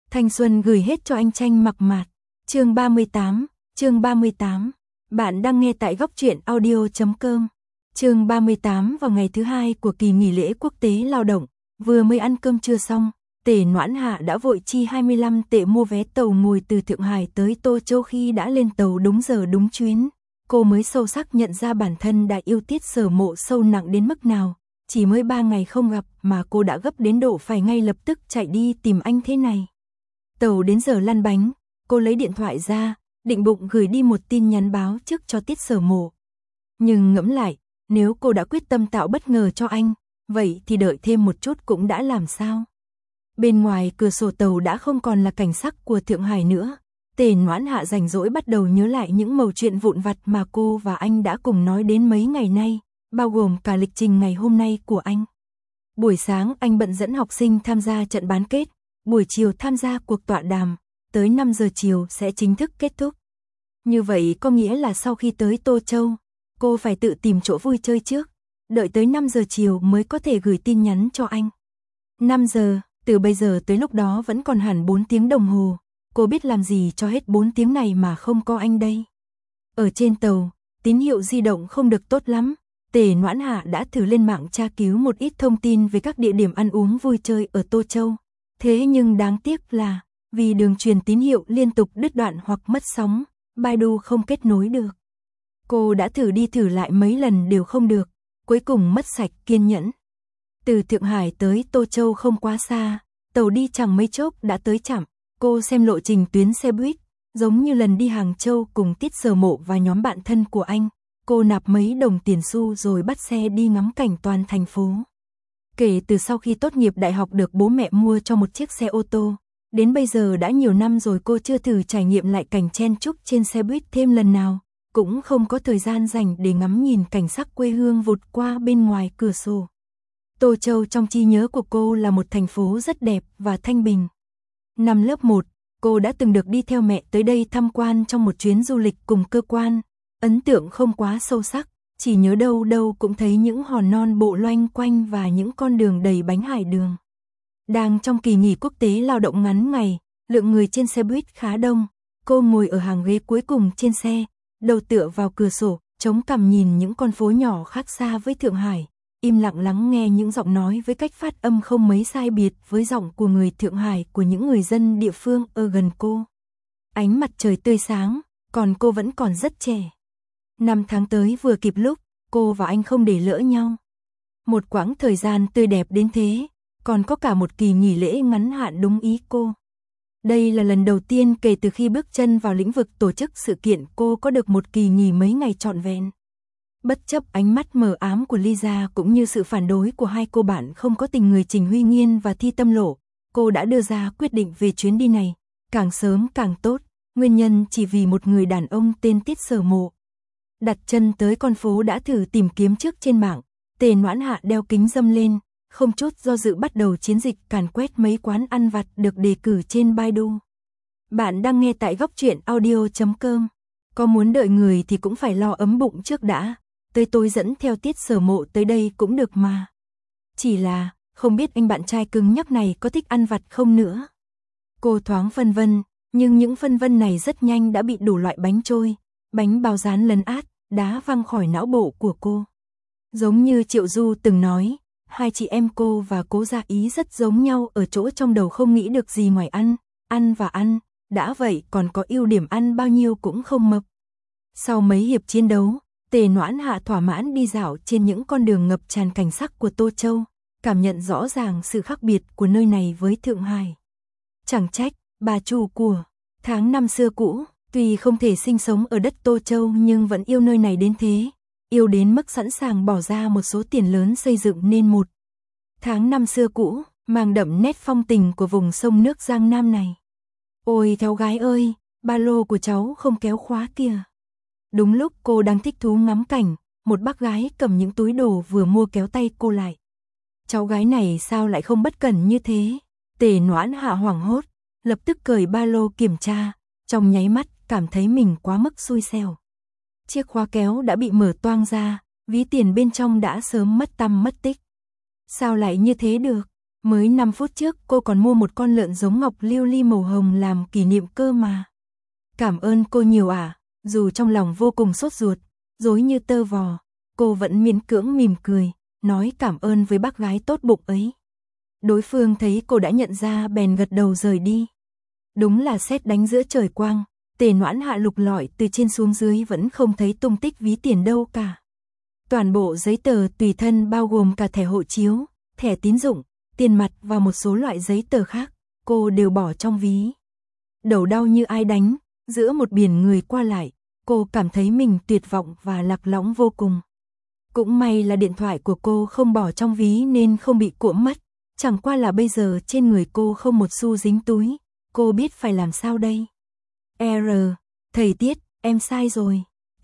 Thanh xuân gửi hết cho anh Tranh Mặc Mạt. Chương 38. Bạn đang nghe tại góc truyện audio.com. Chương 38. Vào ngày thứ 2 của kỳ nghỉ lễ quốc tế lao động, vừa mới ăn cơm trưa xong, Tề Noãn Hạ đã vội chi 25 tệ mua vé tàu ngồi từ Thượng Hải tới Tô Châu. Khi đã lên tàu đúng giờ đúng chuyến, cô mới sâu sắc nhận ra bản thân đã yêu Tiết Sở Mộ sâu nặng đến mức nào. Chỉ mới 3 ngày không gặp mà cô đã gấp đến độ phải ngay lập tức chạy đi tìm anh thế này. Tàu đến giờ lăn bánh, cô lấy điện thoại ra, định bụng gửi đi một tin nhắn báo trước cho Tiết Sở Mộ. Nhưng ngẫm lại, nếu cô đã quyết tâm tạo bất ngờ cho anh, vậy thì đợi thêm một chút cũng đã làm sao. Bên ngoài cửa sổ tàu đã không còn là cảnh sắc của Thượng Hải nữa. Tề Noãn Hạ rảnh rỗi bắt đầu nhớ lại những mẩu chuyện vụn vặt mà cô và anh đã cùng nói đến mấy ngày nay, bao gồm cả lịch trình ngày hôm nay của anh. Buổi sáng anh bận dẫn học sinh tham gia trận bán kết, buổi chiều tham gia cuộc tọa đàm, tới 5 giờ chiều sẽ chính thức kết thúc. Như vậy có nghĩa là sau khi tới Tô Châu, cô phải tự tìm chỗ vui chơi trước, đợi tới 5 giờ chiều mới có thể gửi tin nhắn cho anh. 5 giờ, từ bây giờ tới lúc đó vẫn còn hẳn 4 tiếng đồng hồ, cô biết làm gì cho hết 4 tiếng này mà không có anh đây. Ở trên tàu, tín hiệu di động không được tốt lắm. Tề Noãn Hạ đã thử lên mạng tra cứu một ít thông tin về các địa điểm ăn uống vui chơi ở Tô Châu. Thế nhưng đáng tiếc là, vì đường truyền tín hiệu liên tục đứt đoạn hoặc mất sóng, Baidu không kết nối được. Cô đã thử đi thử lại mấy lần đều không được, cuối cùng mất sạch kiên nhẫn. Từ Thượng Hải tới Tô Châu không quá xa, tàu đi chẳng mấy chốc đã tới trạm. Cô xem lộ trình tuyến xe buýt, giống như lần đi Hàng Châu cùng Tiết Sở Mộ và nhóm bạn thân của anh. Cô nạp mấy đồng tiền xu rồi bắt xe đi ngắm cảnh toàn thành phố. Kể từ sau khi tốt nghiệp đại học được bố mẹ mua cho một chiếc xe ô tô, đến bây giờ đã nhiều năm rồi cô chưa thử trải nghiệm lại cảnh chen chúc trên xe buýt thêm lần nào, cũng không có thời gian dành để ngắm nhìn cảnh sắc quê hương vụt qua bên ngoài cửa sổ. Tô Châu trong trí nhớ của cô là một thành phố rất đẹp và thanh bình. Năm lớp 1, cô đã từng được đi theo mẹ tới đây tham quan trong một chuyến du lịch cùng cơ quan. Ấn tượng không quá sâu sắc, chỉ nhớ đâu đâu cũng thấy những hòn non bộ loanh quanh và những con đường đầy bánh hải đường. Đang trong kỳ nghỉ quốc tế lao động ngắn ngày, lượng người trên xe buýt khá đông. Cô ngồi ở hàng ghế cuối cùng trên xe, đầu tựa vào cửa sổ, chống cằm nhìn những con phố nhỏ khác xa với Thượng Hải, im lặng lắng nghe những giọng nói với cách phát âm không mấy sai biệt với giọng của người Thượng Hải của những người dân địa phương ở gần cô. Ánh mặt trời tươi sáng, còn cô vẫn còn rất trẻ. 5 tháng tới vừa kịp lúc, cô và anh không để lỡ nhau. Một quãng thời gian tươi đẹp đến thế, còn có cả một kỳ nghỉ lễ ngắn hạn đúng ý cô. Đây là lần đầu tiên kể từ khi bước chân vào lĩnh vực tổ chức sự kiện cô có được một kỳ nghỉ mấy ngày trọn vẹn. Bất chấp ánh mắt mờ ám của Lisa cũng như sự phản đối của hai cô bạn không có tình người Trình Huy Nghiên và Thi Tâm Lộ, cô đã đưa ra quyết định về chuyến đi này, càng sớm càng tốt, nguyên nhân chỉ vì một người đàn ông tên Tiết Sở Mộ. Đặt chân tới con phố đã thử tìm kiếm trước trên mạng, Tề Noãn Hạ đeo kính râm lên, không chút do dự bắt đầu chiến dịch càn quét mấy quán ăn vặt được đề cử trên Baidu. Bạn đang nghe tại góc truyện audio.com. Có muốn đợi người thì cũng phải lo ấm bụng trước đã, tới tôi dẫn theo Tiết Sở Mộ tới đây cũng được mà. Chỉ là, không biết anh bạn trai cứng nhắc này có thích ăn vặt không nữa. Cô thoáng phân vân, nhưng những phân vân này rất nhanh đã bị đủ loại bánh trôi, bánh bao rán lấn át, đá văng khỏi não bộ của cô. Giống như Triệu Du từng nói, hai chị em cô và Cố Gia Ý rất giống nhau ở chỗ trong đầu không nghĩ được gì ngoài ăn và ăn, đã vậy còn có ưu điểm ăn bao nhiêu cũng không mập. Sau mấy hiệp chiến đấu, Tề Noãn Hạ thỏa mãn đi dạo trên những con đường ngập tràn cảnh sắc của Tô Châu, cảm nhận rõ ràng sự khác biệt của nơi này với Thượng Hải. Chẳng trách, bà chủ của tháng năm xưa cũ, tuy không thể sinh sống ở đất Tô Châu nhưng vẫn yêu nơi này đến thế, yêu đến mức sẵn sàng bỏ ra một số tiền lớn xây dựng nên một tháng năm xưa cũ, mang đậm nét phong tình của vùng sông nước Giang Nam này. Ôi cháu gái ơi, ba lô của cháu không kéo khóa kìa. Đúng lúc cô đang thích thú ngắm cảnh, một bác gái cầm những túi đồ vừa mua kéo tay cô lại. Cháu gái này sao lại không bất cẩn như thế? Tề Noãn Hạ hoảng hốt, lập tức cởi ba lô kiểm tra, trong nháy mắt cảm thấy mình quá mức xui xẻo. Chiếc khóa kéo đã bị mở toang ra, ví tiền bên trong đã sớm mất tăm mất tích. Sao lại như thế được? Mới 5 phút trước cô còn mua một con lợn giống ngọc lưu ly màu hồng làm kỷ niệm cơ mà. Cảm ơn cô nhiều ạ. Dù trong lòng vô cùng sốt ruột, rối như tơ vò, cô vẫn miễn cưỡng mỉm cười, nói cảm ơn với bác gái tốt bụng ấy. Đối phương thấy cô đã nhận ra bèn gật đầu rời đi. Đúng là sét đánh giữa trời quang, Tề Noãn Hạ lục lọi từ trên xuống dưới vẫn không thấy tung tích ví tiền đâu cả. Toàn bộ giấy tờ tùy thân bao gồm cả thẻ hộ chiếu, thẻ tín dụng, tiền mặt và một số loại giấy tờ khác, cô đều bỏ trong ví. Đầu đau như ai đánh, giữa một biển người qua lại, cô cảm thấy mình tuyệt vọng và lạc lõng vô cùng. Cũng may là điện thoại của cô không bỏ trong ví nên không bị cuỗm mất, chẳng qua là bây giờ trên người cô không một xu dính túi, cô biết phải làm sao đây. Thầy Tiết, em sai rồi.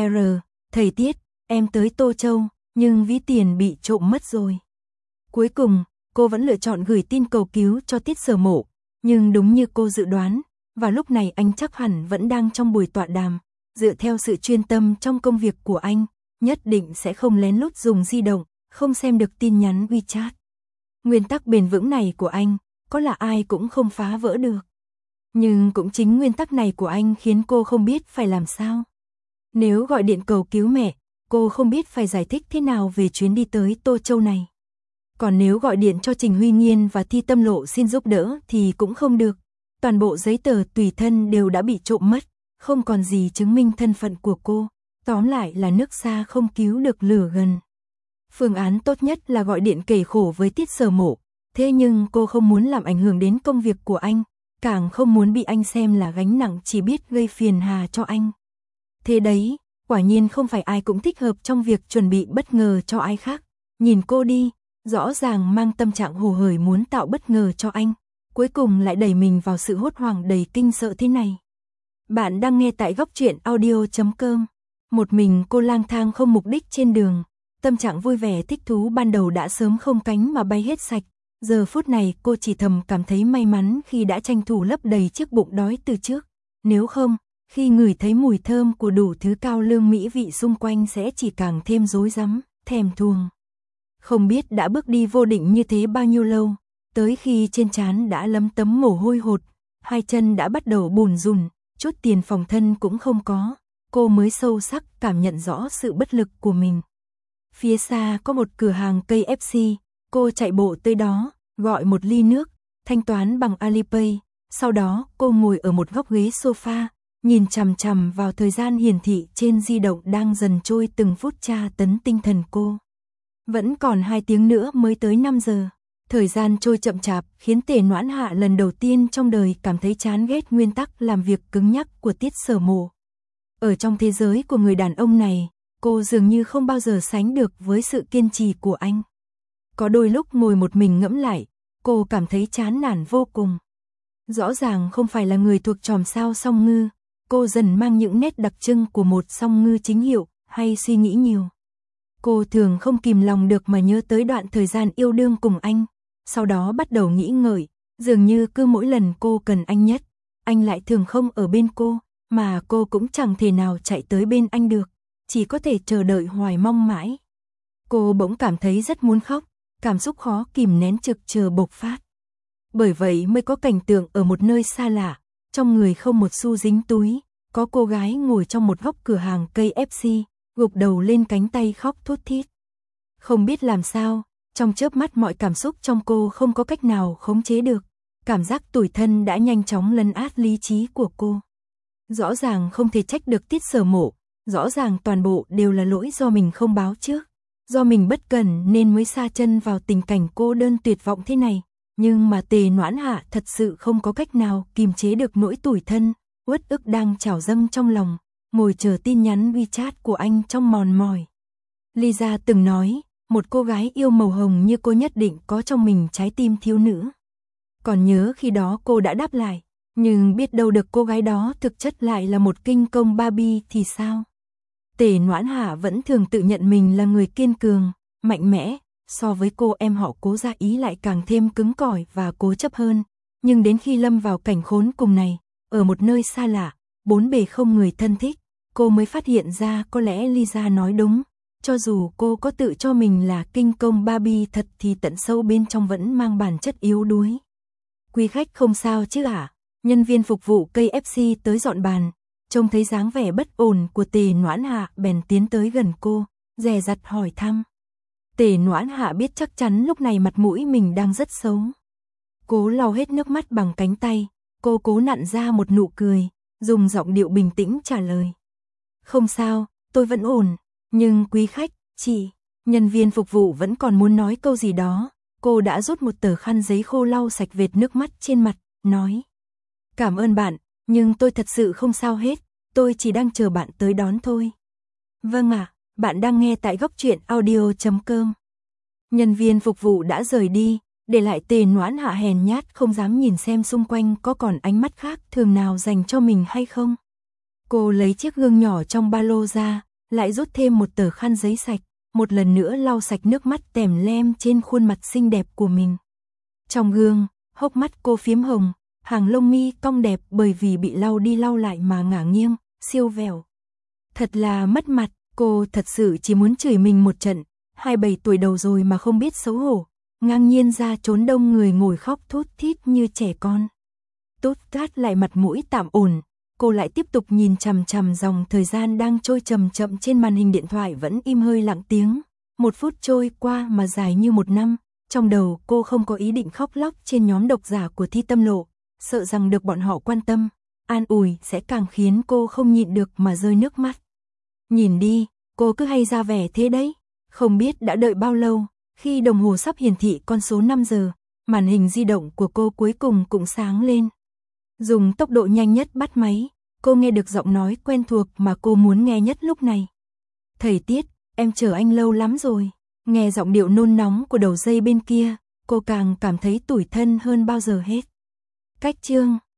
Thầy Tiết, em tới Tô Châu, nhưng ví tiền bị trộm mất rồi. Cuối cùng, cô vẫn lựa chọn gửi tin cầu cứu cho Tiết Sở Mộ, nhưng đúng như cô dự đoán, và lúc này anh chắc hẳn vẫn đang trong buổi tọa đàm, dựa theo sự chuyên tâm trong công việc của anh, nhất định sẽ không lén lút dùng di động, không xem được tin nhắn WeChat. Nguyên tắc bền vững này của anh, có là ai cũng không phá vỡ được. Nhưng cũng chính nguyên tắc này của anh khiến cô không biết phải làm sao. Nếu gọi điện cầu cứu mẹ, cô không biết phải giải thích thế nào về chuyến đi tới Tô Châu này. Còn nếu gọi điện cho Trình Huy Nghiên và Thi Tâm Lộ xin giúp đỡ thì cũng không được. Toàn bộ giấy tờ tùy thân đều đã bị trộm mất, không còn gì chứng minh thân phận của cô. Tóm lại là nước xa không cứu được lửa gần. Phương án tốt nhất là gọi điện kể khổ với Tiết Sở Mộ, thế nhưng cô không muốn làm ảnh hưởng đến công việc của anh, càng không muốn bị anh xem là gánh nặng chỉ biết gây phiền hà cho anh. Thế đấy, quả nhiên không phải ai cũng thích hợp trong việc chuẩn bị bất ngờ cho ai khác. Nhìn cô đi, rõ ràng mang tâm trạng hồ hởi muốn tạo bất ngờ cho anh, cuối cùng lại đẩy mình vào sự hốt hoảng đầy kinh sợ thế này. Bạn đang nghe tại góc truyện audio.com. Một mình cô lang thang không mục đích trên đường, tâm trạng vui vẻ thích thú ban đầu đã sớm không cánh mà bay hết sạch. Giờ phút này cô chỉ thầm cảm thấy may mắn khi đã tranh thủ lấp đầy chiếc bụng đói từ trước. Nếu không, khi ngửi thấy mùi thơm của đủ thứ cao lương mỹ vị xung quanh sẽ chỉ càng thêm rối rắm, thèm thuồng. Không biết đã bước đi vô định như thế bao nhiêu lâu, tới khi trên trán đã lấm tấm mồ hôi hột, hai chân đã bắt đầu bùn rùn, chút tiền phòng thân cũng không có, cô mới sâu sắc cảm nhận rõ sự bất lực của mình. Phía xa có một cửa hàng KFC, cô chạy bộ tới đó, gọi một ly nước, thanh toán bằng Alipay, sau đó cô ngồi ở một góc ghế sofa, nhìn chằm chằm vào thời gian hiển thị trên di động đang dần trôi từng phút tra tấn tinh thần cô. Vẫn còn 2 tiếng nữa mới tới 5 giờ. Thời gian trôi chậm chạp khiến Tề Noãn Hạ lần đầu tiên trong đời cảm thấy chán ghét nguyên tắc làm việc cứng nhắc của Tiết Sở Mộ. Ở trong thế giới của người đàn ông này, cô dường như không bao giờ sánh được với sự kiên trì của anh. Có đôi lúc ngồi một mình ngẫm lại, cô cảm thấy chán nản vô cùng. Rõ ràng không phải là người thuộc chòm sao song ngư, cô dần mang những nét đặc trưng của một song ngư chính hiệu, hay suy nghĩ nhiều. Cô thường không kìm lòng được mà nhớ tới đoạn thời gian yêu đương cùng anh, sau đó bắt đầu nghĩ ngợi, dường như cứ mỗi lần cô cần anh nhất, anh lại thường không ở bên cô, mà cô cũng chẳng thể nào chạy tới bên anh được, chỉ có thể chờ đợi hoài mong mãi. Cô bỗng cảm thấy rất muốn khóc, cảm xúc khó kìm nén trực chờ bộc phát. Bởi vậy mới có cảnh tượng ở một nơi xa lạ, trong người không một xu dính túi, có cô gái ngồi trong một góc cửa hàng KFC, gục đầu lên cánh tay khóc thút thít. Không biết làm sao, trong chớp mắt mọi cảm xúc trong cô không có cách nào khống chế được, cảm giác tủi thân đã nhanh chóng lấn át lý trí của cô. Rõ ràng không thể trách được Tiết Sở Mộ, rõ ràng toàn bộ đều là lỗi do mình không báo trước, do mình bất cẩn nên mới sa chân vào tình cảnh cô đơn tuyệt vọng thế này. Nhưng mà Tề Noãn Hạ thật sự không có cách nào kìm chế được nỗi tủi thân, uất ức đang trào dâng trong lòng, ngồi chờ tin nhắn WeChat của anh trong mòn mỏi. Lisa từng nói, một cô gái yêu màu hồng như cô nhất định có trong mình trái tim thiếu nữ. Còn nhớ khi đó cô đã đáp lại, nhưng biết đâu được cô gái đó thực chất lại là một kinh công Barbie thì sao? Tề Noãn Hạ vẫn thường tự nhận mình là người kiên cường, mạnh mẽ, so với cô em họ Cố Gia Ý lại càng thêm cứng cỏi và cố chấp hơn. Nhưng đến khi lâm vào cảnh khốn cùng này, ở một nơi xa lạ, bốn bề không người thân thích, cô mới phát hiện ra có lẽ Lisa nói đúng, cho dù cô có tự cho mình là kinh công Barbie thật thì tận sâu bên trong vẫn mang bản chất yếu đuối. Quý khách không sao chứ ạ? Nhân viên phục vụ KFC tới dọn bàn, trông thấy dáng vẻ bất ổn của Tề Noãn Hạ bèn tiến tới gần cô, dè dặt hỏi thăm. Tề Noãn Hạ biết chắc chắn lúc này mặt mũi mình đang rất xấu. Cố lau hết nước mắt bằng cánh tay, cô cố nặn ra một nụ cười, dùng giọng điệu bình tĩnh trả lời. Không sao, tôi vẫn ổn, nhưng quý khách, chị, nhân viên phục vụ vẫn còn muốn nói câu gì đó, cô đã rút một tờ khăn giấy khô lau sạch vệt nước mắt trên mặt, nói. Cảm ơn bạn, nhưng tôi thật sự không sao hết, tôi chỉ đang chờ bạn tới đón thôi. Vâng ạ, bạn đang nghe tại góc truyện audio.com. Nhân viên phục vụ đã rời đi, để lại Tề Noãn Hạ hèn nhát không dám nhìn xem xung quanh có còn ánh mắt khác thường nào dành cho mình hay không. Cô lấy chiếc gương nhỏ trong ba lô ra, lại rút thêm một tờ khăn giấy sạch, một lần nữa lau sạch nước mắt tèm lem trên khuôn mặt xinh đẹp của mình. Trong gương, hốc mắt cô phiếm hồng, hàng lông mi cong đẹp bởi vì bị lau đi lau lại mà ngả nghiêng, siêu vẹo. Thật là mất mặt, cô thật sự chỉ muốn chửi mình một trận, 27 tuổi đầu rồi mà không biết xấu hổ, ngang nhiên ra trốn đông người ngồi khóc thút thít như trẻ con. Tốt cát lại mặt mũi tạm ổn, cô lại tiếp tục nhìn chằm chằm dòng thời gian đang trôi chậm chậm trên màn hình điện thoại vẫn im hơi lặng tiếng. 1 phút trôi qua mà dài như 1 năm, trong đầu cô không có ý định khóc lóc trên nhóm độc giả của Thi Tâm Lộ, sợ rằng được bọn họ quan tâm, an ủi sẽ càng khiến cô không nhịn được mà rơi nước mắt. Nhìn đi, cô cứ hay ra vẻ thế đấy, không biết đã đợi bao lâu, khi đồng hồ sắp hiển thị con số 5 giờ, màn hình di động của cô cuối cùng cũng sáng lên. Dùng tốc độ nhanh nhất bắt máy, cô nghe được giọng nói quen thuộc mà cô muốn nghe nhất lúc này. Thầy Tiết, em chờ anh lâu lắm rồi. Nghe giọng điệu nôn nóng của đầu dây bên kia, cô càng cảm thấy tủi thân hơn bao giờ hết. Cách chương